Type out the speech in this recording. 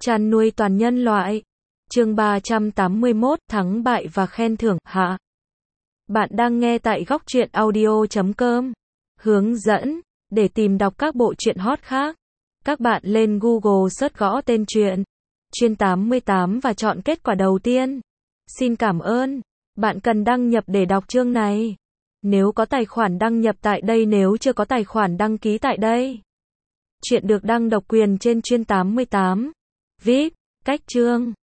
Chăn nuôi toàn nhân loại. Chương 381, thắng bại và khen thưởng, hạ. Bạn đang nghe tại góc truyện audio.com. Hướng dẫn, để tìm đọc các bộ truyện hot khác, các bạn lên Google search gõ tên truyện Chuyên 88 và chọn kết quả đầu tiên. Xin cảm ơn. Bạn cần đăng nhập để đọc chương này. Nếu có tài khoản đăng nhập tại đây, nếu chưa có tài khoản đăng ký tại đây. Chuyện được đăng độc quyền trên Chuyên 88. VIP, cách chương.